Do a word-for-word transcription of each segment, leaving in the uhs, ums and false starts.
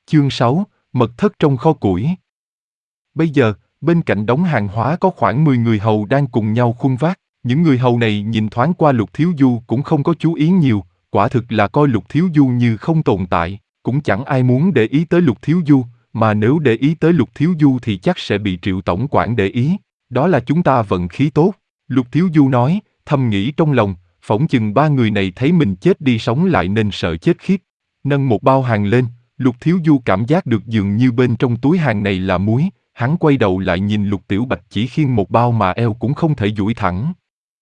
Chương sáu, mật thất trong kho củi. Bây giờ, bên cạnh đống hàng hóa có khoảng mười người hầu đang cùng nhau khuân vác. Những người hầu này nhìn thoáng qua Lục Thiếu Du cũng không có chú ý nhiều, quả thực là coi Lục Thiếu Du như không tồn tại, cũng chẳng ai muốn để ý tới Lục Thiếu Du, mà nếu để ý tới Lục Thiếu Du thì chắc sẽ bị Triệu tổng quản để ý. Đó là chúng ta vận khí tốt, Lục Thiếu Du nói, thầm nghĩ trong lòng, phỏng chừng ba người này thấy mình chết đi sống lại nên sợ chết khiếp. Nâng một bao hàng lên, Lục Thiếu Du cảm giác được dường như bên trong túi hàng này là muối, hắn quay đầu lại nhìn Lục Tiểu Bạch chỉ khiêng một bao mà eo cũng không thể duỗi thẳng.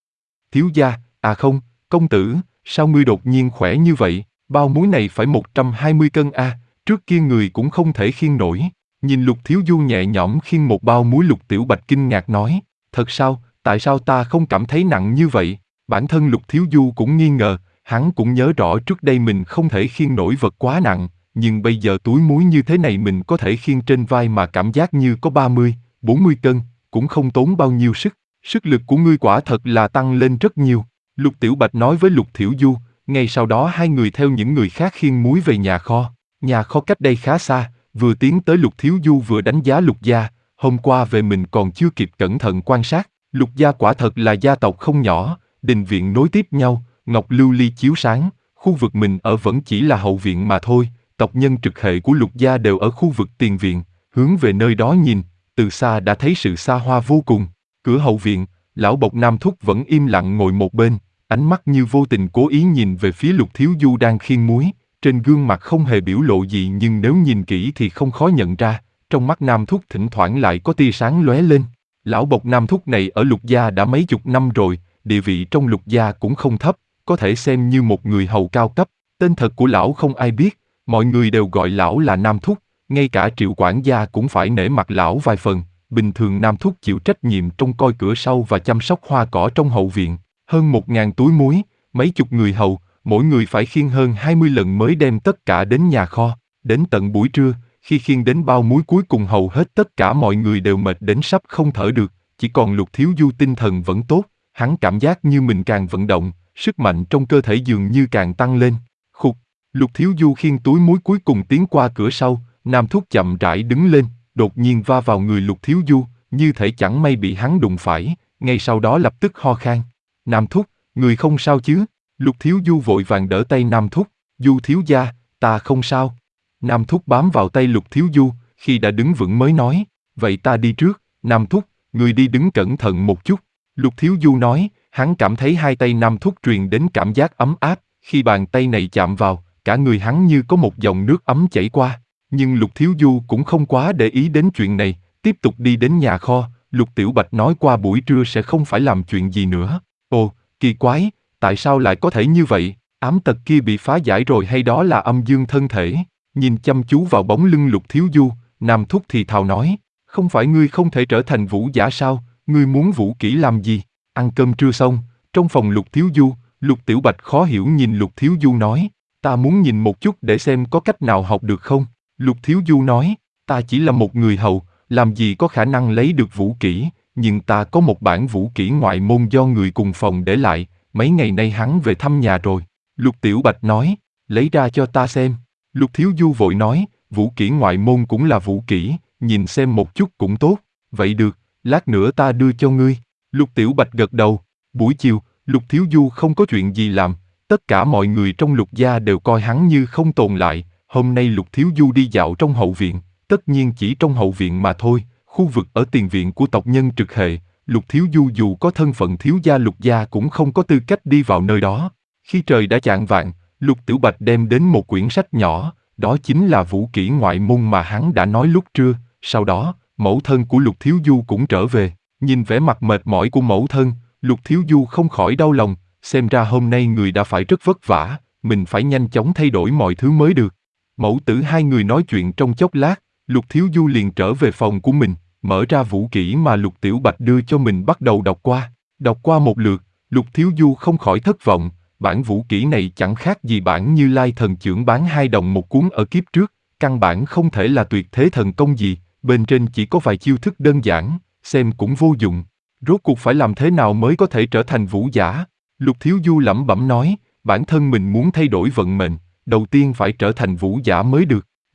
Thiếu gia, à không, công tử, sao ngươi đột nhiên khỏe như vậy, bao muối này phải một trăm hai mươi cân a, à, trước kia người cũng không thể khiêng nổi. Nhìn Lục Thiếu Du nhẹ nhõm khiêng một bao muối, Lục Tiểu Bạch kinh ngạc nói, thật sao, tại sao ta không cảm thấy nặng như vậy? Bản thân Lục Thiếu Du cũng nghi ngờ, hắn cũng nhớ rõ trước đây mình không thể khiêng nổi vật quá nặng, nhưng bây giờ túi muối như thế này mình có thể khiêng trên vai mà cảm giác như có ba mươi, bốn mươi cân, cũng không tốn bao nhiêu sức. Sức lực của ngươi quả thật là tăng lên rất nhiều, Lục Tiểu Bạch nói với Lục Thiểu Du, ngay sau đó hai người theo những người khác khiêng muối về nhà kho. Nhà kho cách đây khá xa, vừa tiến tới Lục Thiểu Du vừa đánh giá Lục gia, hôm qua về mình còn chưa kịp cẩn thận quan sát, Lục gia quả thật là gia tộc không nhỏ, đình viện nối tiếp nhau, ngọc lưu ly chiếu sáng, khu vực mình ở vẫn chỉ là hậu viện mà thôi, tộc nhân trực hệ của Lục gia đều ở khu vực tiền viện, hướng về nơi đó nhìn, từ xa đã thấy sự xa hoa vô cùng. Cửa hậu viện, lão bộc Nam Thúc vẫn im lặng ngồi một bên, ánh mắt như vô tình cố ý nhìn về phía Lục Thiếu Du đang khiêng muối, trên gương mặt không hề biểu lộ gì nhưng nếu nhìn kỹ thì không khó nhận ra, trong mắt Nam Thúc thỉnh thoảng lại có tia sáng lóe lên. Lão bộc Nam Thúc này ở Lục gia đã mấy chục năm rồi, địa vị trong Lục gia cũng không thấp, có thể xem như một người hầu cao cấp, tên thật của lão không ai biết, mọi người đều gọi lão là Nam Thúc, ngay cả Triệu quản gia cũng phải nể mặt lão vài phần. Bình thường Nam Thúc chịu trách nhiệm trông coi cửa sau và chăm sóc hoa cỏ trong hậu viện, hơn một ngàn túi muối, mấy chục người hầu, mỗi người phải khiêng hơn hai mươi lần mới đem tất cả đến nhà kho. Đến tận buổi trưa, khi khiêng đến bao muối cuối cùng hầu hết tất cả mọi người đều mệt đến sắp không thở được, chỉ còn Lục Thiếu Du tinh thần vẫn tốt, hắn cảm giác như mình càng vận động, sức mạnh trong cơ thể dường như càng tăng lên. Khục, Lục Thiếu Du khiêng túi muối cuối cùng tiến qua cửa sau, Nam Thúc chậm rãi đứng lên, đột nhiên va vào người Lục Thiếu Du, như thể chẳng may bị hắn đụng phải, ngay sau đó lập tức ho khan. Nam Thúc, người không sao chứ? Lục Thiếu Du vội vàng đỡ tay Nam Thúc, Du thiếu gia, ta không sao. Nam Thúc bám vào tay Lục Thiếu Du, khi đã đứng vững mới nói, vậy ta đi trước. Nam Thúc, người đi đứng cẩn thận một chút. Lục Thiếu Du nói, hắn cảm thấy hai tay Nam Thúc truyền đến cảm giác ấm áp, khi bàn tay này chạm vào, cả người hắn như có một dòng nước ấm chảy qua. Nhưng Lục Thiếu Du cũng không quá để ý đến chuyện này, tiếp tục đi đến nhà kho. Lục Tiểu Bạch nói qua buổi trưa sẽ không phải làm chuyện gì nữa. Ồ, kỳ quái, tại sao lại có thể như vậy? Ám tật kia bị phá giải rồi hay đó là âm dương thân thể? Nhìn chăm chú vào bóng lưng Lục Thiếu Du, Nam Thúc thì thào nói, không phải ngươi không thể trở thành vũ giả sao? Ngươi muốn vũ kỹ làm gì? Ăn cơm trưa xong, trong phòng Lục Thiếu Du, Lục Tiểu Bạch khó hiểu nhìn Lục Thiếu Du nói, ta muốn nhìn một chút để xem có cách nào học được không? Lục Thiếu Du nói, ta chỉ là một người hầu, làm gì có khả năng lấy được vũ kỹ, nhưng ta có một bản vũ kỹ ngoại môn do người cùng phòng để lại, mấy ngày nay hắn về thăm nhà rồi. Lục Tiểu Bạch nói, lấy ra cho ta xem. Lục Thiếu Du vội nói, vũ kỹ ngoại môn cũng là vũ kỹ, nhìn xem một chút cũng tốt, vậy được, lát nữa ta đưa cho ngươi. Lục Tiểu Bạch gật đầu. Buổi chiều, Lục Thiếu Du không có chuyện gì làm, tất cả mọi người trong Lục gia đều coi hắn như không tồn lại. Hôm nay Lục Thiếu Du đi dạo trong hậu viện, tất nhiên chỉ trong hậu viện mà thôi, khu vực ở tiền viện của tộc nhân trực hệ, Lục Thiếu Du dù có thân phận thiếu gia Lục gia cũng không có tư cách đi vào nơi đó. Khi trời đã chạng vạng, Lục Tiểu Bạch đem đến một quyển sách nhỏ, đó chính là vũ kỹ ngoại môn mà hắn đã nói lúc trưa. Sau đó, mẫu thân của Lục Thiếu Du cũng trở về, nhìn vẻ mặt mệt mỏi của mẫu thân, Lục Thiếu Du không khỏi đau lòng, xem ra hôm nay người đã phải rất vất vả, mình phải nhanh chóng thay đổi mọi thứ mới được. Mẫu tử hai người nói chuyện trong chốc lát, Lục Thiếu Du liền trở về phòng của mình, mở ra vũ kỹ mà Lục Tiểu Bạch đưa cho mình bắt đầu đọc qua. Đọc qua một lượt, Lục Thiếu Du không khỏi thất vọng, bản vũ kỹ này chẳng khác gì bản Như Lai thần chưởng bán hai đồng một cuốn ở kiếp trước, căn bản không thể là tuyệt thế thần công gì, bên trên chỉ có vài chiêu thức đơn giản, xem cũng vô dụng. Rốt cuộc phải làm thế nào mới có thể trở thành vũ giả? Lục Thiếu Du lẩm bẩm nói, bản thân mình muốn thay đổi vận mệnh, đầu tiên phải trở thành vũ giả mới được.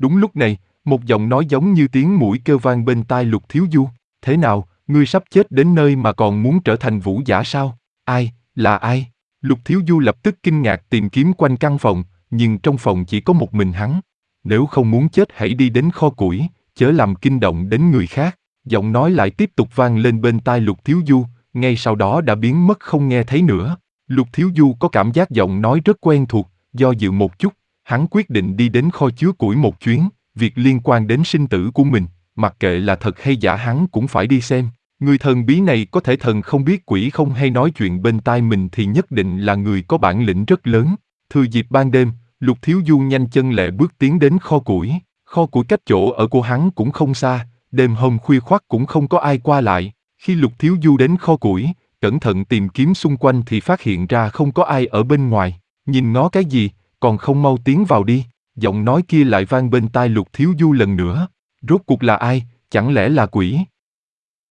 Đúng lúc này, một giọng nói giống như tiếng muỗi kêu vang bên tai Lục Thiếu Du. Thế nào, ngươi sắp chết đến nơi mà còn muốn trở thành vũ giả sao? Ai, là ai? Lục Thiếu Du lập tức kinh ngạc tìm kiếm quanh căn phòng, nhưng trong phòng chỉ có một mình hắn. Nếu không muốn chết hãy đi đến kho củi, chớ làm kinh động đến người khác. Giọng nói lại tiếp tục vang lên bên tai Lục Thiếu Du, ngay sau đó đã biến mất không nghe thấy nữa. Lục Thiếu Du có cảm giác giọng nói rất quen thuộc, do dự một chút, hắn quyết định đi đến kho chứa củi một chuyến, việc liên quan đến sinh tử của mình, mặc kệ là thật hay giả hắn cũng phải đi xem. Người thần bí này có thể thần không biết quỷ không hay nói chuyện bên tai mình thì nhất định là người có bản lĩnh rất lớn. Thừa dịp ban đêm, Lục Thiếu Du nhanh chân lẹ bước tiến đến kho củi. Kho củi cách chỗ ở của hắn cũng không xa, đêm hôm khuya khoắt cũng không có ai qua lại. Khi Lục Thiếu Du đến kho củi, cẩn thận tìm kiếm xung quanh thì phát hiện ra không có ai ở bên ngoài. Nhìn ngó cái gì, còn không mau tiến vào đi. Giọng nói kia lại vang bên tai Lục Thiếu Du lần nữa. Rốt cuộc là ai, chẳng lẽ là quỷ?